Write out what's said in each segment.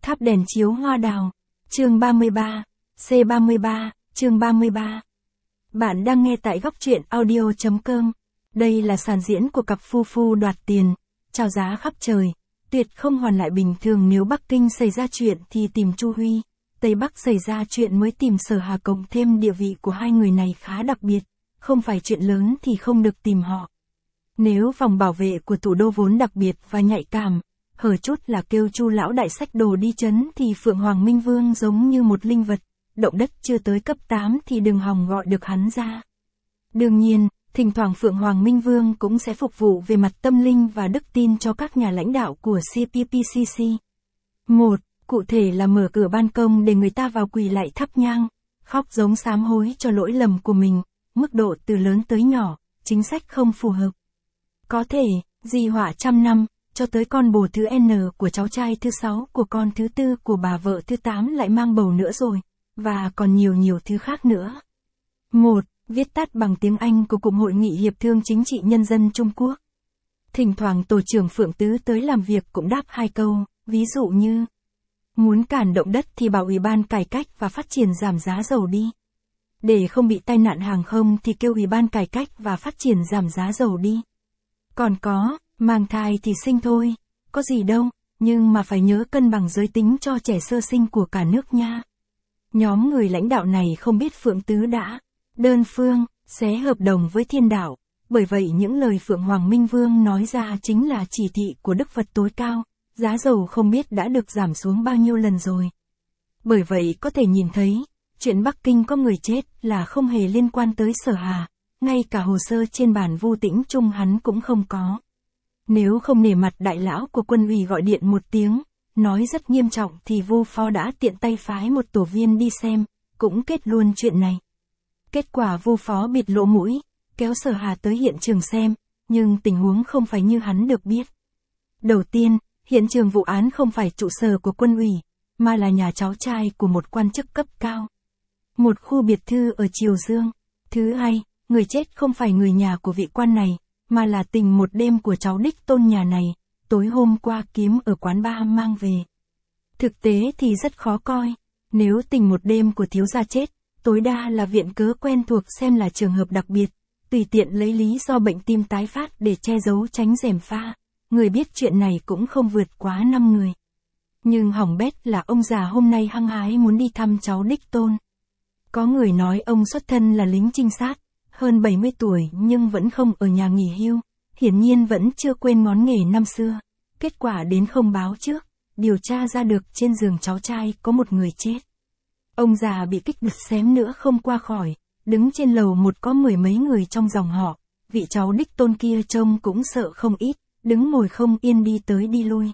Tháp đèn chiếu hoa đào. Chương 33. C33, chương 33. Bạn đang nghe tại góc truyện audio.com. Đây là sàn diễn của cặp phu phu đoạt tiền, chào giá khắp trời, tuyệt không hoàn lại bình thường. Nếu Bắc Kinh xảy ra chuyện thì tìm Chu Huy, Tây Bắc xảy ra chuyện mới tìm Sở Hà, cộng thêm địa vị của hai người này khá đặc biệt, không phải chuyện lớn thì không được tìm họ. Nếu phòng bảo vệ của thủ đô vốn đặc biệt và nhạy cảm, hở chút là kêu Chu lão đại xách đồ đi chấn thì Phượng Hoàng Minh Vương giống như một linh vật, động đất chưa tới cấp 8 thì đừng hòng gọi được hắn ra. Đương nhiên, thỉnh thoảng Phượng Hoàng Minh Vương cũng sẽ phục vụ về mặt tâm linh và đức tin cho các nhà lãnh đạo của CPPCC. 1. Cụ thể là mở cửa ban công để người ta vào quỳ lạy thắp nhang, khóc giống sám hối cho lỗi lầm của mình, mức độ từ lớn tới nhỏ, chính sách không phù hợp. Có thể, di họa trăm năm, cho tới con bồ thứ N của cháu trai thứ 6 của con thứ 4 của bà vợ thứ 8 lại mang bầu nữa rồi, và còn nhiều thứ khác nữa. 1. Viết tắt bằng tiếng Anh của Cụm Hội nghị Hiệp thương Chính trị Nhân dân Trung Quốc. Thỉnh thoảng Tổ trưởng Phượng Tứ tới làm việc cũng đáp 2 câu, ví dụ như: muốn cản động đất thì bảo Ủy ban Cải cách và Phát triển giảm giá dầu đi. Để không bị tai nạn hàng không thì kêu Ủy ban Cải cách và Phát triển giảm giá dầu đi. Còn có, mang thai thì sinh thôi, có gì đâu, nhưng mà phải nhớ cân bằng giới tính cho trẻ sơ sinh của cả nước nha. Nhóm người lãnh đạo này không biết Phượng Tứ đã đơn phương xé hợp đồng với Thiên Đạo, bởi vậy những lời Phượng Hoàng Minh Vương nói ra chính là chỉ thị của Đức Phật tối cao, giá dầu không biết đã được giảm xuống bao nhiêu lần rồi. Bởi vậy có thể nhìn thấy, chuyện Bắc Kinh có người chết là không hề liên quan tới Sở Hà, ngay cả hồ sơ trên bản Vu Tĩnh Trung hắn cũng không có. Nếu không nể mặt đại lão của quân ủy gọi điện một tiếng, nói rất nghiêm trọng thì Vu Phó đã tiện tay phái một tổ viên đi xem, cũng kết luôn chuyện này. Kết quả Vu Phó bịt lỗ mũi, kéo Sở Hà tới hiện trường xem, nhưng tình huống không phải như hắn được biết. Đầu tiên, hiện trường vụ án không phải trụ sở của quân ủy, mà là nhà cháu trai của một quan chức cấp cao. Một khu biệt thự ở Triều Dương. Thứ hai, người chết không phải người nhà của vị quan này, mà là tình một đêm của cháu đích tôn nhà này, tối hôm qua kiếm ở quán bar mang về. Thực tế thì rất khó coi, nếu tình một đêm của thiếu gia chết, tối đa là viện cớ quen thuộc xem là trường hợp đặc biệt, tùy tiện lấy lý do bệnh tim tái phát để che giấu tránh gièm pha, người biết chuyện này cũng không vượt quá 5 người. Nhưng hỏng bét là ông già hôm nay hăng hái muốn đi thăm cháu đích tôn. Có người nói ông xuất thân là lính trinh sát, hơn 70 tuổi nhưng vẫn không ở nhà nghỉ hưu, hiển nhiên vẫn chưa quên ngón nghề năm xưa. Kết quả đến không báo trước, điều tra ra được trên giường cháu trai có một người chết. Ông già bị kích đứt xém nữa không qua khỏi, đứng trên lầu một có 10 mấy người trong dòng họ, vị cháu đích tôn kia trông cũng sợ không ít, đứng ngồi không yên đi tới đi lui.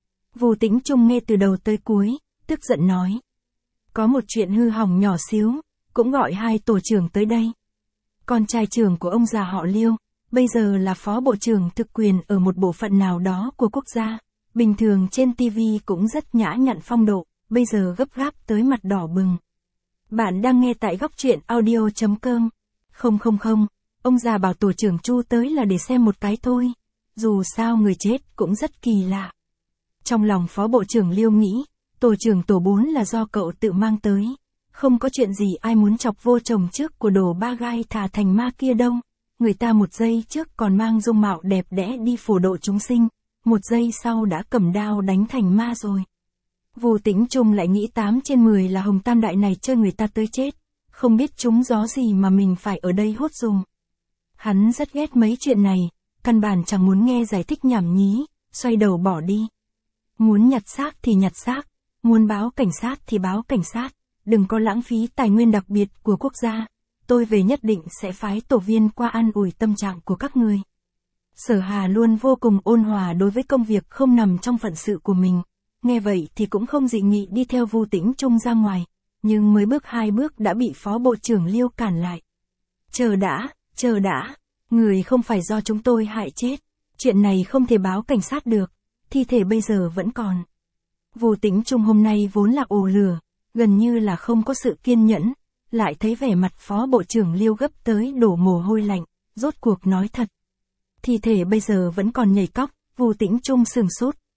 Vu Tĩnh Trung nghe từ đầu tới cuối, tức giận nói: có một chuyện hư hỏng nhỏ xíu, cũng gọi 2 tổ trưởng tới đây. Con trai trưởng của ông già họ Liêu, bây giờ là phó bộ trưởng thực quyền ở một bộ phận nào đó của quốc gia, bình thường trên TV cũng rất nhã nhặn phong độ, bây giờ gấp gáp tới mặt đỏ bừng. Bạn đang nghe tại góc truyện audio.com. Không, ông già bảo tổ trưởng Chu tới là để xem một cái thôi, dù sao người chết cũng rất kỳ lạ. Trong lòng phó bộ trưởng Liêu nghĩ, tổ trưởng tổ 4 là do cậu tự mang tới. Không có chuyện gì ai muốn chọc vô chồng trước của đồ ba gai thả thành ma kia đâu. Người ta một giây trước còn mang dung mạo đẹp đẽ đi phổ độ chúng sinh, một giây sau đã cầm đao đánh thành ma rồi. Vu Tĩnh Trung lại nghĩ 8 trên 10 là Hồng Tam Đại này chơi người ta tới chết, không biết trúng gió gì mà mình phải ở đây hốt dùng. Hắn rất ghét mấy chuyện này, căn bản chẳng muốn nghe giải thích nhảm nhí, xoay đầu bỏ đi. Muốn nhặt xác thì nhặt xác, muốn báo cảnh sát thì báo cảnh sát. Đừng có lãng phí tài nguyên đặc biệt của quốc gia, tôi về nhất định sẽ phái tổ viên qua an ủi tâm trạng của các người. Sở Hà luôn vô cùng ôn hòa đối với công việc không nằm trong phận sự của mình, nghe vậy thì cũng không dị nghị đi theo Vu Tĩnh Trung ra ngoài, nhưng mới bước 2 bước đã bị phó bộ trưởng Liêu cản lại. Chờ đã, người không phải do chúng tôi hại chết, chuyện này không thể báo cảnh sát được, thi thể bây giờ vẫn còn. Vu Tĩnh Trung hôm nay vốn là ồ lửa, gần như là không có sự kiên nhẫn, lại thấy vẻ mặt phó bộ trưởng Liêu gấp tới đổ mồ hôi lạnh, rốt cuộc nói thật. Thi thể bây giờ vẫn còn nhảy cóc, Vu Tĩnh Trung sừng sốt,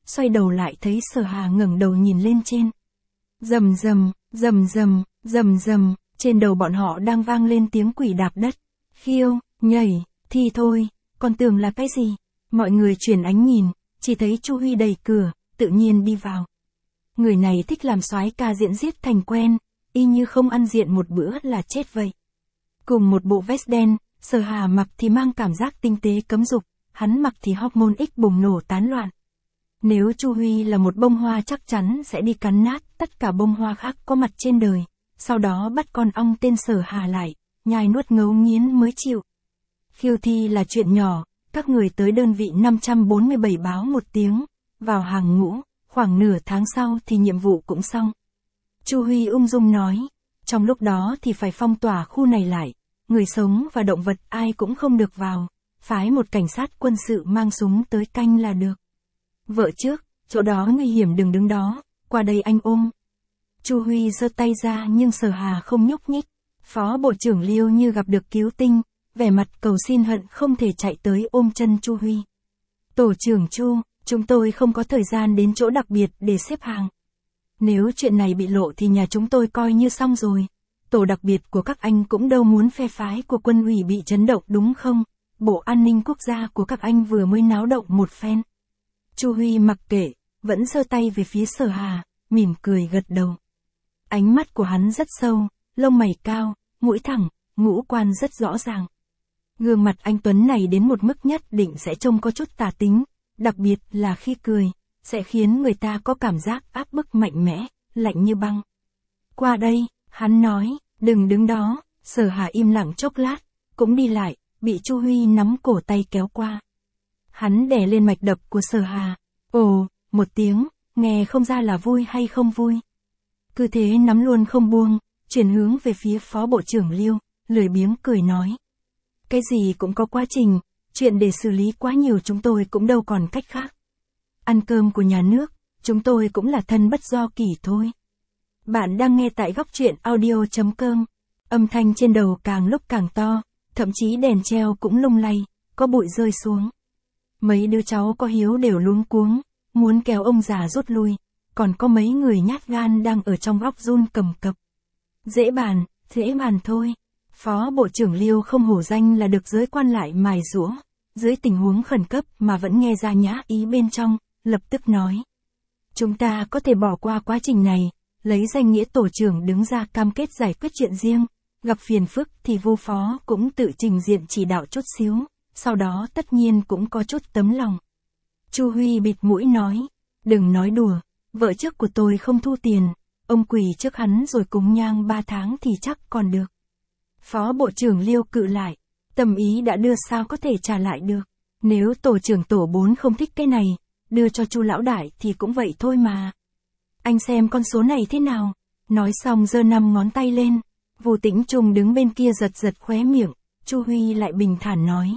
xoay đầu lại thấy Sở Hà ngẩng đầu nhìn lên trên. Rầm rầm, rầm rầm, rầm rầm, trên đầu bọn họ đang vang lên tiếng quỷ đạp đất. Khiêu, nhảy, thì thôi, còn tưởng là cái gì? Mọi người chuyển ánh nhìn, chỉ thấy Chu Huy đẩy cửa, tự nhiên đi vào. Người này thích làm soái ca diễn giết thành quen, y như không ăn diện một bữa là chết vậy. Cùng một bộ vest đen, Sở Hà mặc thì mang cảm giác tinh tế cấm dục, hắn mặc thì hormone X bùng nổ tán loạn. Nếu Chu Huy là một bông hoa chắc chắn sẽ đi cắn nát tất cả bông hoa khác có mặt trên đời, sau đó bắt con ong tên Sở Hà lại, nhai nuốt ngấu nghiến mới chịu. Khiêu thi là chuyện nhỏ, các người tới đơn vị 547 báo một tiếng, vào hàng ngũ, khoảng nửa tháng sau thì nhiệm vụ cũng xong. Chu Huy ung dung nói, trong lúc đó thì phải phong tỏa khu này lại, người sống và động vật ai cũng không được vào, phái một cảnh sát quân sự mang súng tới canh là được. Vợ trước, chỗ đó nguy hiểm đừng đứng đó, qua đây anh ôm. Chu Huy giơ tay ra nhưng Sở Hà không nhúc nhích. Phó Bộ trưởng Liêu như gặp được cứu tinh, vẻ mặt cầu xin hận không thể chạy tới ôm chân Chu Huy. Tổ trưởng Chu, chúng tôi không có thời gian đến chỗ đặc biệt để xếp hàng. Nếu chuyện này bị lộ thì nhà chúng tôi coi như xong rồi. Tổ đặc biệt của các anh cũng đâu muốn phe phái của quân ủy bị chấn động đúng không? Bộ an ninh quốc gia của các anh vừa mới náo động một phen. Chu Huy mặc kệ, vẫn giơ tay về phía Sở Hà, mỉm cười gật đầu. Ánh mắt của hắn rất sâu, lông mày cao, mũi thẳng, ngũ quan rất rõ ràng. Gương mặt anh tuấn này đến một mức nhất định sẽ trông có chút tà tính, đặc biệt là khi cười, sẽ khiến người ta có cảm giác áp bức mạnh mẽ, lạnh như băng. Qua đây, hắn nói, đừng đứng đó. Sở Hà im lặng chốc lát, cũng đi lại, bị Chu Huy nắm cổ tay kéo qua. Hắn đè lên mạch đập của Sở Hà. Ồ, một tiếng, nghe không ra là vui hay không vui. Cứ thế nắm luôn không buông, chuyển hướng về phía Phó Bộ trưởng Liêu, lười biếng cười nói. Cái gì cũng có quá trình, chuyện để xử lý quá nhiều chúng tôi cũng đâu còn cách khác. Ăn cơm của nhà nước, chúng tôi cũng là thân bất do kỷ thôi. Bạn đang nghe tại góc truyện audio.com. Âm thanh trên đầu càng lúc càng to, thậm chí đèn treo cũng lung lay, có bụi rơi xuống. Mấy đứa cháu có hiếu đều luống cuống, muốn kéo ông già rút lui, còn có mấy người nhát gan đang ở trong góc run cầm cập. Dễ bàn thôi. Phó Bộ trưởng Liêu không hổ danh là được giới quan lại mài giũa, dưới tình huống khẩn cấp mà vẫn nghe ra nhã ý bên trong, lập tức nói. Chúng ta có thể bỏ qua quá trình này, lấy danh nghĩa tổ trưởng đứng ra cam kết giải quyết chuyện riêng, gặp phiền phức thì Vu Phó cũng tự trình diện chỉ đạo chút xíu, sau đó tất nhiên cũng có chút tấm lòng. Chu Huy bịt mũi nói, đừng nói đùa, vợ trước của tôi không thu tiền, ông quỳ trước hắn rồi cúng nhang 3 tháng thì chắc còn được. Phó Bộ trưởng Liêu cự lại, tâm ý đã đưa sao có thể trả lại được, nếu tổ trưởng tổ 4 không thích cái này, đưa cho Chu lão đại thì cũng vậy thôi mà. Anh xem con số này thế nào, nói xong giơ 5 ngón tay lên, Vu Tĩnh Trung đứng bên kia giật giật khóe miệng, Chu Huy lại bình thản nói.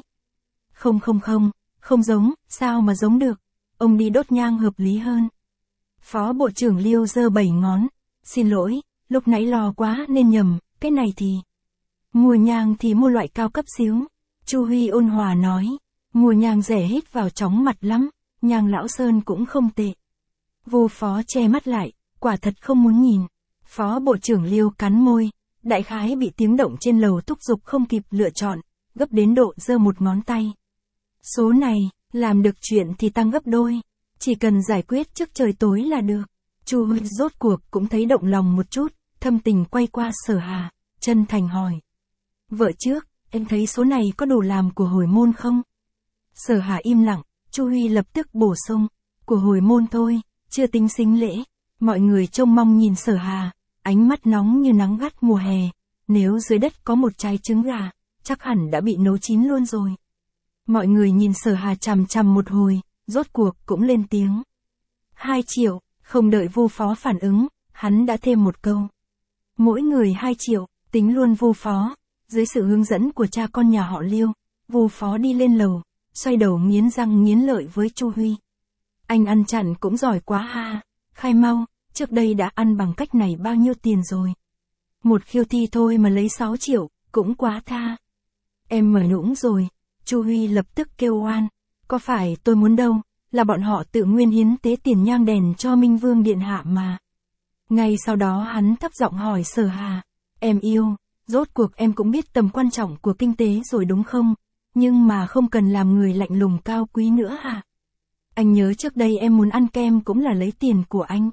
Không giống, sao mà giống được, ông đi đốt nhang hợp lý hơn. Phó Bộ trưởng Liêu giơ 7 ngón, xin lỗi, lúc nãy lo quá nên nhầm, cái này thì... Mua nhang thì mua loại cao cấp xíu. Chu Huy ôn hòa nói, mua nhang rẻ hít vào chóng mặt lắm, nhang lão Sơn cũng không tệ. Vu Phó che mắt lại, quả thật không muốn nhìn. Phó Bộ trưởng Liêu cắn môi, đại khái bị tiếng động trên lầu thúc giục không kịp lựa chọn, gấp đến độ giơ một ngón tay. Số này, làm được chuyện thì tăng gấp đôi, chỉ cần giải quyết trước trời tối là được. Chu Huy rốt cuộc cũng thấy động lòng một chút, thâm tình quay qua Sở Hà, chân thành hỏi. Vợ trước, em thấy số này có đủ làm của hồi môn không? Sở Hà im lặng, Chu Huy lập tức bổ sung, của hồi môn thôi, chưa tính sính lễ. Mọi người trông mong nhìn Sở Hà, ánh mắt nóng như nắng gắt mùa hè, nếu dưới đất có một trái trứng gà, chắc hẳn đã bị nấu chín luôn rồi. Mọi người nhìn Sở Hà chằm chằm một hồi, rốt cuộc cũng lên tiếng. 2 triệu, không đợi Vu Phó phản ứng, hắn đã thêm một câu. Mỗi người 2 triệu, tính luôn Vu Phó. Dưới sự hướng dẫn của cha con nhà họ Liêu, Vu Phó đi lên lầu, xoay đầu nghiến răng nghiến lợi với Chu Huy. Anh ăn chặn cũng giỏi quá ha, khai mau, trước đây đã ăn bằng cách này bao nhiêu tiền rồi. Một khiêu thi thôi mà lấy 6 triệu, cũng quá tha. Em mở nũng rồi, Chu Huy lập tức kêu oan, có phải tôi muốn đâu, là bọn họ tự nguyên hiến tế tiền nhang đèn cho Minh Vương Điện Hạ mà. Ngay sau đó hắn thấp giọng hỏi Sở Hà, em yêu, rốt cuộc em cũng biết tầm quan trọng của kinh tế rồi đúng không? Nhưng mà không cần làm người lạnh lùng cao quý nữa hả? Anh nhớ trước đây em muốn ăn kem cũng là lấy tiền của anh.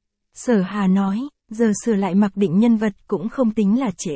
Sở Hà nói, giờ sửa lại mặc định nhân vật cũng không tính là trễ.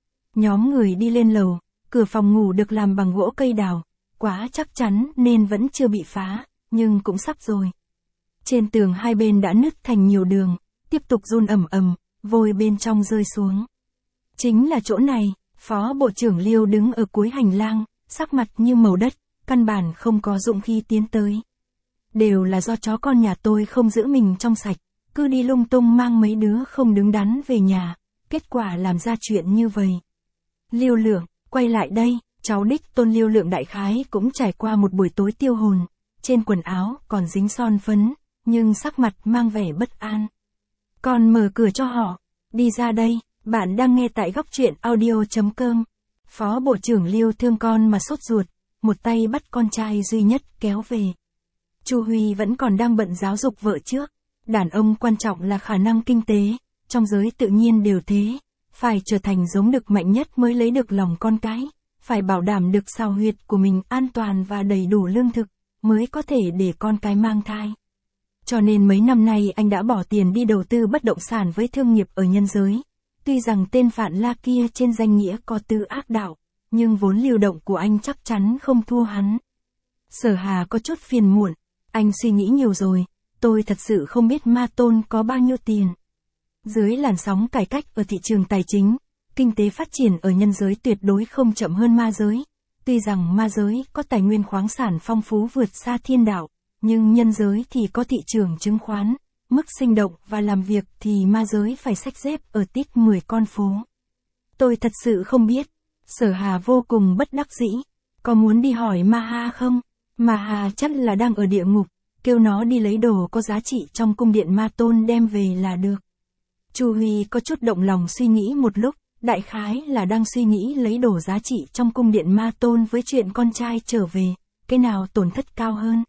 Nhóm người đi lên lầu, cửa phòng ngủ được làm bằng gỗ cây đào, quá chắc chắn nên vẫn chưa bị phá, nhưng cũng sắp rồi. Trên tường hai bên đã nứt thành nhiều đường, tiếp tục run ầm ầm, vôi bên trong rơi xuống. Chính là chỗ này, Phó Bộ trưởng Liêu đứng ở cuối hành lang, sắc mặt như màu đất, căn bản không có dụng khí tiến tới. Đều là do chó con nhà tôi không giữ mình trong sạch, cứ đi lung tung mang mấy đứa không đứng đắn về nhà, kết quả làm ra chuyện như vậy. Liêu Lượng, quay lại đây, cháu đích tôn Liêu Lượng đại khái cũng trải qua một buổi tối tiêu hồn, trên quần áo còn dính son phấn, nhưng sắc mặt mang vẻ bất an. Con mở cửa cho họ, đi ra đây, bạn đang nghe tại góc truyện audio.com. Phó Bộ trưởng Liêu thương con mà sốt ruột, một tay bắt con trai duy nhất kéo về. Chu Huy vẫn còn đang bận giáo dục vợ trước, đàn ông quan trọng là khả năng kinh tế, trong giới tự nhiên đều thế, phải trở thành giống đực mạnh nhất mới lấy được lòng con cái, phải bảo đảm được sao huyệt của mình an toàn và đầy đủ lương thực, mới có thể để con cái mang thai. Cho nên mấy năm nay anh đã bỏ tiền đi đầu tư bất động sản với thương nghiệp ở nhân giới. Tuy rằng tên Phạn La kia trên danh nghĩa có tư ác đạo, nhưng vốn lưu động của anh chắc chắn không thua hắn. Sở Hà có chút phiền muộn, anh suy nghĩ nhiều rồi, tôi thật sự không biết Ma Tôn có bao nhiêu tiền. Dưới làn sóng cải cách ở thị trường tài chính, kinh tế phát triển ở nhân giới tuyệt đối không chậm hơn ma giới. Tuy rằng ma giới có tài nguyên khoáng sản phong phú vượt xa thiên đạo, nhưng nhân giới thì có thị trường chứng khoán, mức sinh động và làm việc thì ma giới phải xách dép ở tít 10 con phố. Tôi thật sự không biết. Sở Hà vô cùng bất đắc dĩ. Có muốn đi hỏi Ma Ha không? Ma Ha chắc là đang ở địa ngục, kêu nó đi lấy đồ có giá trị trong cung điện Ma Tôn đem về là được. Chu Huy có chút động lòng suy nghĩ một lúc, đại khái là đang suy nghĩ lấy đồ giá trị trong cung điện Ma Tôn với chuyện con trai trở về, cái nào tổn thất cao hơn.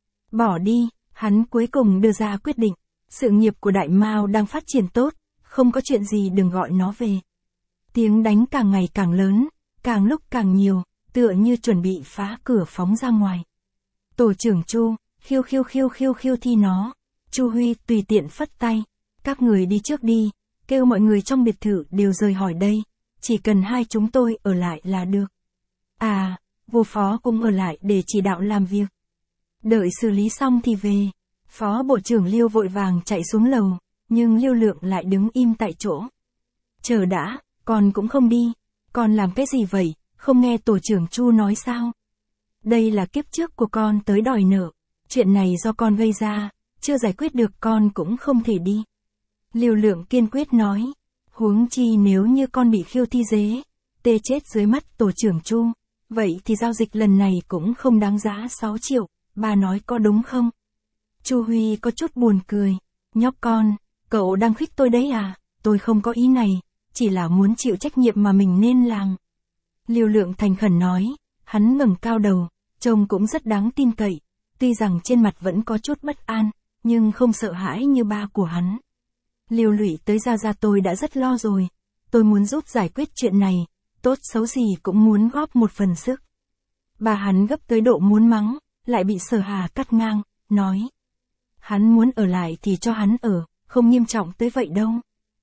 Bỏ đi, hắn cuối cùng đưa ra quyết định. Sự nghiệp của Đại Mao đang phát triển tốt, không có chuyện gì đừng gọi nó về. Tiếng đánh càng ngày càng lớn, càng lúc càng nhiều, tựa như chuẩn bị phá cửa phóng ra ngoài. Tổ trưởng Chu, khiêu thi nó. Chu Huy tùy tiện phất tay. Các người đi trước đi, kêu mọi người trong biệt thự đều rời khỏi đây, chỉ cần hai chúng tôi ở lại là được. À, Vô Phó cũng ở lại để chỉ đạo làm việc. Đợi xử lý xong thì về. Phó Bộ trưởng Liêu vội vàng chạy xuống lầu, nhưng Liêu Lượng lại đứng im tại chỗ. Chờ đã, con cũng không đi. Con làm cái gì vậy, không nghe tổ trưởng Chu nói sao? Đây là kiếp trước của con tới đòi nợ. Chuyện này do con gây ra, chưa giải quyết được con cũng không thể đi. Liêu Lượng kiên quyết nói. Huống chi nếu như con bị khiêu thi dế, tê chết dưới mắt tổ trưởng Chu, vậy thì giao dịch lần này cũng không đáng giá 6 triệu, bà nói có đúng không? Chu Huy có chút buồn cười. Nhóc con, cậu đang khích tôi đấy à? Tôi không có ý này, chỉ là muốn chịu trách nhiệm mà mình nên làm. Liêu Lượng thành khẩn nói, hắn ngẩng cao đầu, trông cũng rất đáng tin cậy, tuy rằng trên mặt vẫn có chút bất an, nhưng không sợ hãi như ba của hắn. Liêu lụy tới Gia tôi đã rất lo rồi, tôi muốn giúp giải quyết chuyện này, tốt xấu gì cũng muốn góp một phần sức. Bà hắn gấp tới độ muốn mắng, lại bị Sở Hà cắt ngang, nói. Hắn muốn ở lại thì cho hắn ở, không nghiêm trọng tới vậy đâu.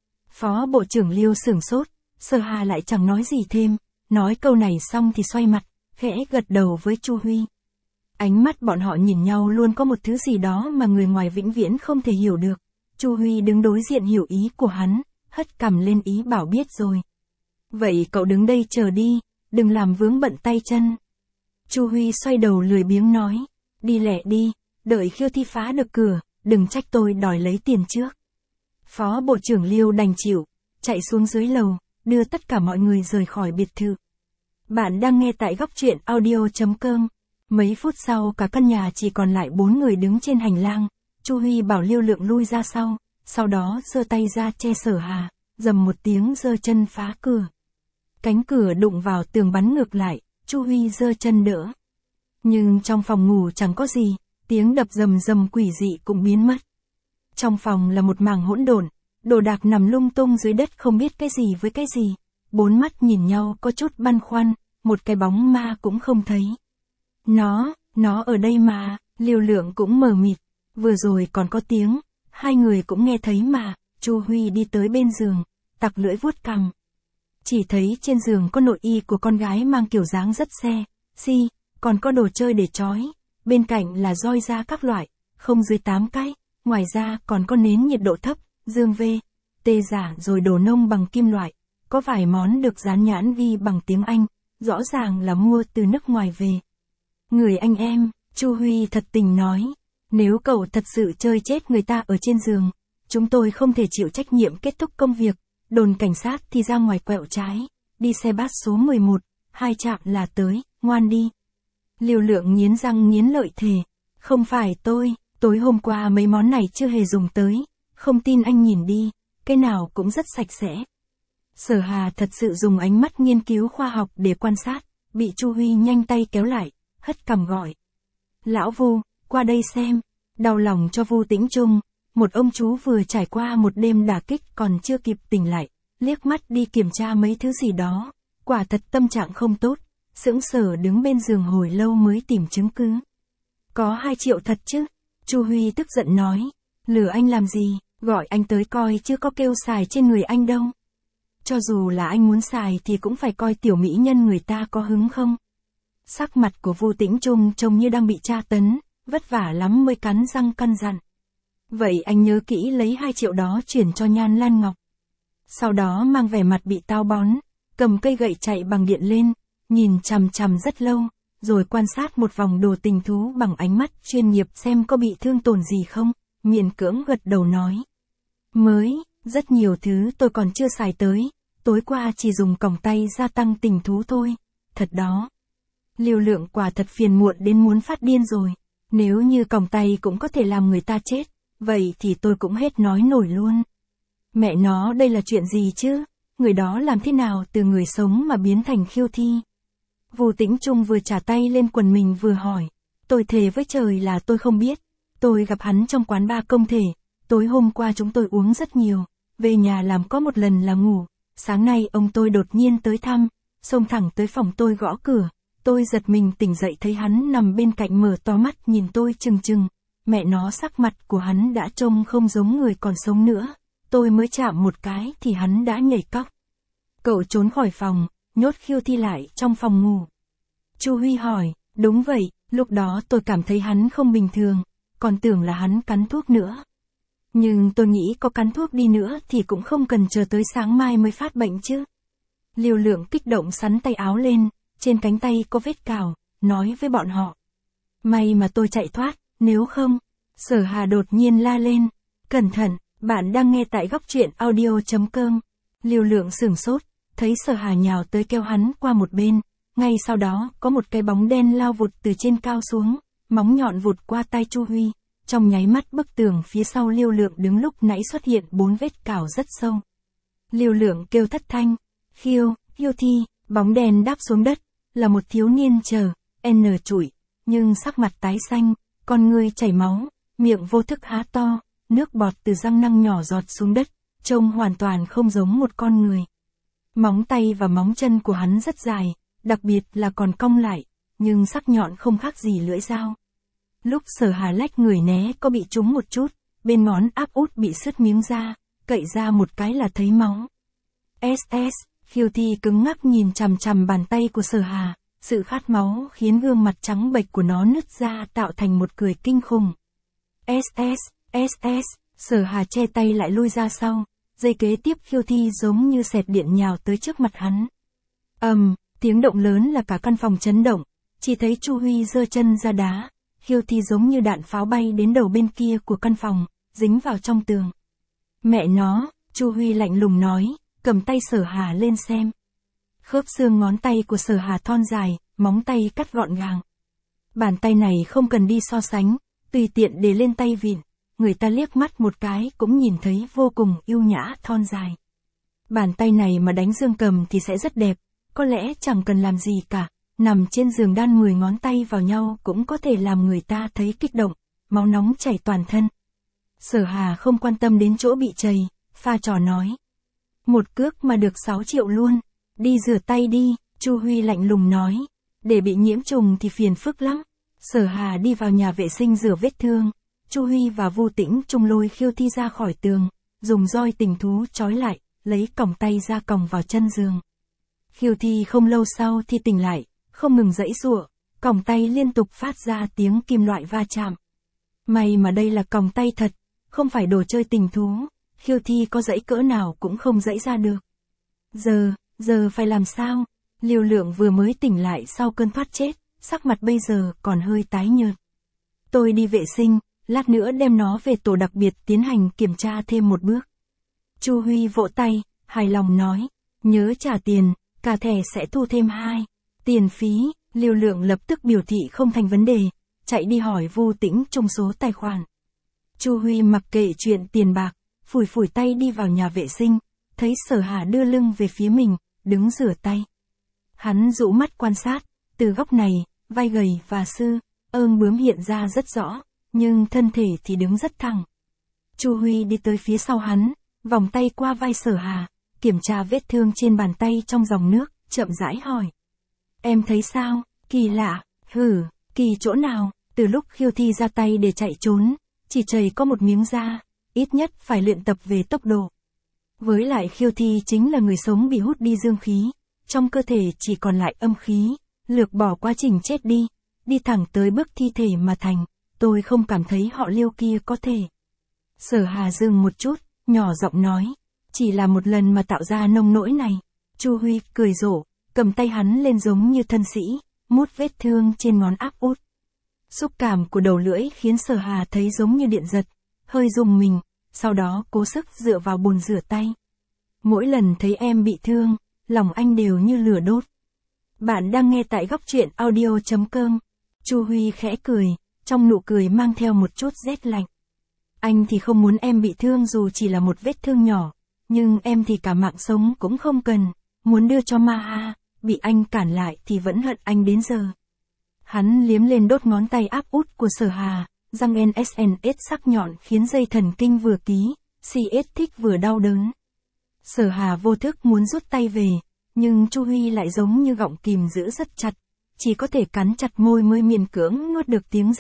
Phó Bộ trưởng Liêu sửng sốt, Sở Hà lại chẳng nói gì thêm, nói câu này xong thì xoay mặt, khẽ gật đầu với Chu Huy. Ánh mắt bọn họ nhìn nhau luôn có một thứ gì đó mà người ngoài vĩnh viễn không thể hiểu được. Chu Huy đứng đối diện hiểu ý của hắn, hất cằm lên ý bảo biết rồi. Vậy cậu đứng đây chờ đi, đừng làm vướng bận tay chân. Chu Huy xoay đầu lười biếng nói, đi lẹ đi, đợi khiêu thi phá được cửa, đừng trách tôi đòi lấy tiền trước. Phó Bộ trưởng Liêu đành chịu, chạy xuống dưới lầu, đưa tất cả mọi người rời khỏi biệt thự. Bạn đang nghe tại góc truyện audio.com. Mấy phút sau cả căn nhà chỉ còn lại 4 người đứng trên hành lang. Chu Huy bảo Liêu Lượng lui ra sau đó giơ tay ra che Sở Hà, dầm một tiếng giơ chân phá cửa. Cánh cửa đụng vào tường bắn ngược lại, Chu Huy giơ chân đỡ. Nhưng trong phòng ngủ chẳng có gì, tiếng đập rầm rầm quỷ dị cũng biến mất. Trong phòng là một mảng hỗn độn, đồ đạc nằm lung tung dưới đất không biết cái gì với cái gì. Bốn mắt nhìn nhau có chút băn khoăn, một cái bóng ma cũng không thấy. Nó ở đây mà, Liều Lượng cũng mờ mịt, vừa rồi còn có tiếng, hai người cũng nghe thấy mà. Chu Huy đi tới bên giường, tặc lưỡi vuốt cằm. Chỉ thấy trên giường có nội y của con gái mang kiểu dáng rất xi, còn có đồ chơi để trói, bên cạnh là roi da các loại, không dưới 8 cái, ngoài ra còn có nến nhiệt độ thấp, dương tê giả rồi đồ nông bằng kim loại, có vài món được dán nhãn ghi bằng tiếng Anh, rõ ràng là mua từ nước ngoài về. Người anh em, Chu Huy thật tình nói, nếu cậu thật sự chơi chết người ta ở trên giường, chúng tôi không thể chịu trách nhiệm kết thúc công việc, đồn cảnh sát thì ra ngoài quẹo trái, đi xe bus số 11, 2 trạm là tới, ngoan đi. Liều Lượng nghiến răng nghiến lợi thề, không phải tôi, tối hôm qua mấy món này chưa hề dùng tới, không tin anh nhìn đi, cái nào cũng rất sạch sẽ. Sở Hà thật sự dùng ánh mắt nghiên cứu khoa học để quan sát, bị Chu Huy nhanh tay kéo lại, hất cằm gọi. Lão Vu, qua đây xem, đau lòng cho Vu Tĩnh Trung, một ông chú vừa trải qua một đêm đả kích còn chưa kịp tỉnh lại, liếc mắt đi kiểm tra mấy thứ gì đó, quả thật tâm trạng không tốt, sững sờ đứng bên giường hồi lâu mới tìm chứng cứ. Có 2 triệu thật chứ? Chu Huy tức giận nói, lừa anh làm gì, gọi anh tới coi chứ có kêu xài trên người anh đâu. Cho dù là anh muốn xài thì cũng phải coi tiểu mỹ nhân người ta có hứng không. Sắc mặt của Vu Tĩnh Trung trông như đang bị tra tấn, vất vả lắm mới cắn răng căn dặn. Vậy anh nhớ kỹ lấy 2 triệu đó chuyển cho Nhan Lan Ngọc. Sau đó mang vẻ mặt bị táo bón, cầm cây gậy chạy bằng điện lên, nhìn chằm chằm rất lâu, rồi quan sát một vòng đồ tình thú bằng ánh mắt chuyên nghiệp xem có bị thương tổn gì không, miễn cưỡng gật đầu nói. Rất nhiều thứ tôi còn chưa xài tới, tối qua chỉ dùng còng tay gia tăng tình thú thôi, thật đó. Liều Lượng quả thật phiền muộn đến muốn phát điên rồi, nếu như còng tay cũng có thể làm người ta chết, vậy thì tôi cũng hết nói nổi luôn. Mẹ nó đây là chuyện gì chứ, người đó làm thế nào từ người sống mà biến thành khiêu thi. Vu Tĩnh Trung vừa trả tay lên quần mình vừa hỏi, tôi thề với trời là tôi không biết, tôi gặp hắn trong quán bar công thể, tối hôm qua chúng tôi uống rất nhiều, về nhà làm có một lần là ngủ, sáng nay ông tôi đột nhiên tới thăm, xông thẳng tới phòng tôi gõ cửa, tôi giật mình tỉnh dậy thấy hắn nằm bên cạnh mở to mắt nhìn tôi trừng trừng, mẹ nó sắc mặt của hắn đã trông không giống người còn sống nữa, tôi mới chạm một cái thì hắn đã nhảy cóc. Cậu trốn khỏi phòng, nhốt khiêu thi lại trong phòng ngủ. Chu Huy hỏi, đúng vậy, lúc đó tôi cảm thấy hắn không bình thường, còn tưởng là hắn cắn thuốc nữa. Nhưng tôi nghĩ có cắn thuốc đi nữa thì cũng không cần chờ tới sáng mai mới phát bệnh chứ. Liều Lượng kích động sắn tay áo lên, trên cánh tay có vết cào, nói với bọn họ. May mà tôi chạy thoát, nếu không. Sở Hà đột nhiên la lên. Cẩn thận, bạn đang nghe tại góc truyện audio.com. Liều Lượng sửng sốt, thấy Sở Hà nhào tới kéo hắn qua một bên. Ngay sau đó có một cái bóng đen lao vụt từ trên cao xuống, móng nhọn vụt qua tay Chu Huy. Trong nháy mắt bức tường phía sau Liều Lượng đứng lúc nãy xuất hiện 4 vết cào rất sâu. Liều Lượng kêu thất thanh, khiêu thi, bóng đen đáp xuống đất, là một thiếu niên chờ, trụi, nhưng sắc mặt tái xanh, con ngươi chảy máu, miệng vô thức há to, nước bọt từ răng nanh nhỏ giọt xuống đất, trông hoàn toàn không giống một con người. Móng tay và móng chân của hắn rất dài, đặc biệt là còn cong lại, nhưng sắc nhọn không khác gì lưỡi dao. Lúc Sở Hà lách người né có bị trúng một chút, bên ngón áp út bị sứt miếng da, cậy ra một cái là thấy máu. Khiêu thi cứng ngắc nhìn chằm chằm bàn tay của Sở Hà, sự khát máu khiến gương mặt trắng bệch của nó nứt ra tạo thành một cười kinh khủng. Sở Hà che tay lại lui ra sau, giây kế tiếp khiêu thi giống như xẹt điện nhào tới trước mặt hắn. Tiếng động lớn là cả căn phòng chấn động, chỉ thấy Chu Huy giơ chân ra đá, khiêu thi giống như đạn pháo bay đến đầu bên kia của căn phòng, dính vào trong tường. Mẹ nó, Chu Huy lạnh lùng nói, cầm tay Sở Hà lên xem. Khớp xương ngón tay của Sở Hà thon dài, móng tay cắt gọn gàng. Bàn tay này không cần đi so sánh, tùy tiện để lên tay vịn, người ta liếc mắt một cái cũng nhìn thấy vô cùng yêu nhã thon dài. Bàn tay này mà đánh dương cầm thì sẽ rất đẹp, có lẽ chẳng cần làm gì cả, nằm trên giường đan 10 ngón tay vào nhau cũng có thể làm người ta thấy kích động, máu nóng chảy toàn thân. Sở Hà không quan tâm đến chỗ bị chày, pha trò nói. Một cước mà được 6 triệu luôn, đi rửa tay đi, Chu Huy lạnh lùng nói. Để bị nhiễm trùng thì phiền phức lắm. Sở Hà đi vào nhà vệ sinh rửa vết thương, Chu Huy và Vu Tĩnh Trung lôi Khiêu Thi ra khỏi tường, dùng roi tình thú trói lại, lấy còng tay ra còng vào chân giường. Khiêu Thi không lâu sau thì tỉnh lại, không ngừng giãy giụa, còng tay liên tục phát ra tiếng kim loại va chạm. May mà đây là còng tay thật, không phải đồ chơi tình thú, Khiêu Thi có giãy cỡ nào cũng không giãy ra được. Giờ phải làm sao? Liêu Lượng vừa mới tỉnh lại sau cơn thoát chết, sắc mặt bây giờ còn hơi tái nhợt. Tôi đi vệ sinh, lát nữa đem nó về tổ đặc biệt tiến hành kiểm tra thêm một bước. Chu Huy vỗ tay, hài lòng nói, nhớ trả tiền, cả thẻ sẽ thu thêm 2. Tiền phí, Liêu Lượng lập tức biểu thị không thành vấn đề, chạy đi hỏi Vu Tĩnh Trung số tài khoản. Chu Huy mặc kệ chuyện tiền bạc, phủi phủi tay đi vào nhà vệ sinh, thấy Sở Hà đưa lưng về phía mình, đứng rửa tay. Hắn dụ mắt quan sát, từ góc này, vai gầy và ương bướm hiện ra rất rõ, nhưng thân thể thì đứng rất thẳng. Chu Huy đi tới phía sau hắn, vòng tay qua vai Sở Hà, kiểm tra vết thương trên bàn tay trong dòng nước, chậm rãi hỏi. Em thấy sao? Kỳ lạ. Kỳ chỗ nào? Từ lúc Khiêu Thi ra tay để chạy trốn, chỉ chày có một miếng da, ít nhất phải luyện tập về tốc độ. Với lại Khiêu Thi chính là người sống bị hút đi dương khí, trong cơ thể chỉ còn lại âm khí, lược bỏ quá trình chết đi thẳng tới bước thi thể mà thành, tôi không cảm thấy họ Liêu kia có thể. Sở Hà dừng một chút, nhỏ giọng nói, chỉ là một lần mà tạo ra nông nỗi này. Chu Huy cười rộ, cầm tay hắn lên giống như thân sĩ, mút vết thương trên ngón áp út. Xúc cảm của đầu lưỡi khiến Sở Hà thấy giống như điện giật, hơi rùng mình, sau đó cố sức dựa vào bồn rửa tay. Mỗi lần thấy em bị thương, lòng anh đều như lửa đốt. Bạn đang nghe tại góc truyện audio.com. Chu Huy khẽ cười, trong nụ cười mang theo một chút rét lạnh. Anh thì không muốn em bị thương dù chỉ là một vết thương nhỏ, nhưng em thì cả mạng sống cũng không cần, muốn đưa cho Ma, bị anh cản lại thì vẫn hận anh đến giờ. Hắn liếm lên đốt ngón tay áp út của Sở Hà, răng NSNS sắc nhọn khiến dây thần kinh vừa thích vừa đau đớn. Sở Hà vô thức muốn rút tay về, nhưng Chu Huy lại giống như gọng kìm giữ rất chặt, chỉ có thể cắn chặt môi mới miễn cưỡng nuốt được tiếng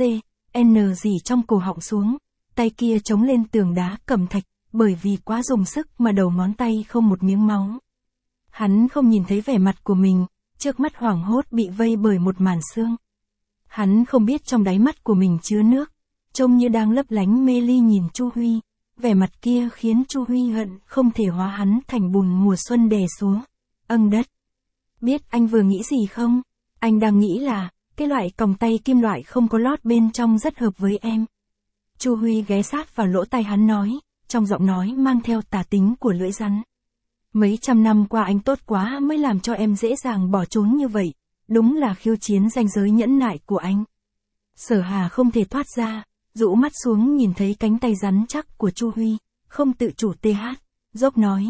gì trong cổ họng xuống, tay kia chống lên tường đá cẩm thạch, bởi vì quá dùng sức mà đầu ngón tay không một miếng máu. Hắn không nhìn thấy vẻ mặt của mình, trước mắt hoảng hốt bị vây bởi một màn sương. Hắn không biết trong đáy mắt của mình chứa nước, trông như đang lấp lánh mê ly nhìn Chu Huy, vẻ mặt kia khiến Chu Huy hận không thể hóa hắn thành bùn mùa xuân đè xuống. Đất. Biết anh vừa nghĩ gì không? Anh đang nghĩ là, cái loại còng tay kim loại không có lót bên trong rất hợp với em. Chu Huy ghé sát vào lỗ tai hắn nói, trong giọng nói mang theo tà tính của lưỡi rắn. Mấy trăm năm qua anh tốt quá mới làm cho em dễ dàng bỏ trốn như vậy, đúng là khiêu chiến ranh giới nhẫn nại của anh. Sở Hà không thể thoát ra, rũ mắt xuống nhìn thấy cánh tay rắn chắc của Chu Huy, không tự chủ dốc nói.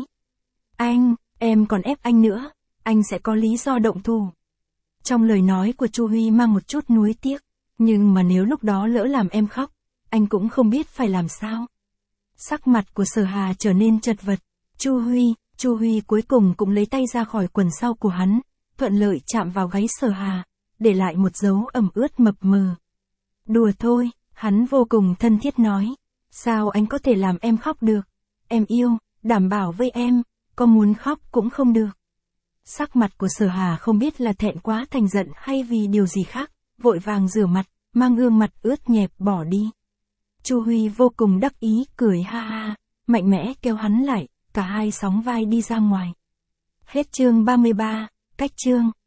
Em còn ép anh nữa, anh sẽ có lý do động thủ. Trong lời nói của Chu Huy mang một chút nuối tiếc, nhưng mà nếu lúc đó lỡ làm em khóc, anh cũng không biết phải làm sao. Sắc mặt của Sở Hà trở nên chật vật. Chu Huy cuối cùng cũng lấy tay ra khỏi quần sau của hắn, thuận lợi chạm vào gáy Sở Hà, để lại một dấu ẩm ướt mập mờ. Đùa thôi, hắn vô cùng thân thiết nói. Sao anh có thể làm em khóc được? Em yêu, đảm bảo với em, có muốn khóc cũng không được. Sắc mặt của Sở Hà không biết là thẹn quá thành giận hay vì điều gì khác, vội vàng rửa mặt, mang gương mặt ướt nhẹp bỏ đi. Chu Huy vô cùng đắc ý cười ha ha, mạnh mẽ kéo hắn lại, cả hai sóng vai đi ra ngoài. Hết chương 33, cách chương.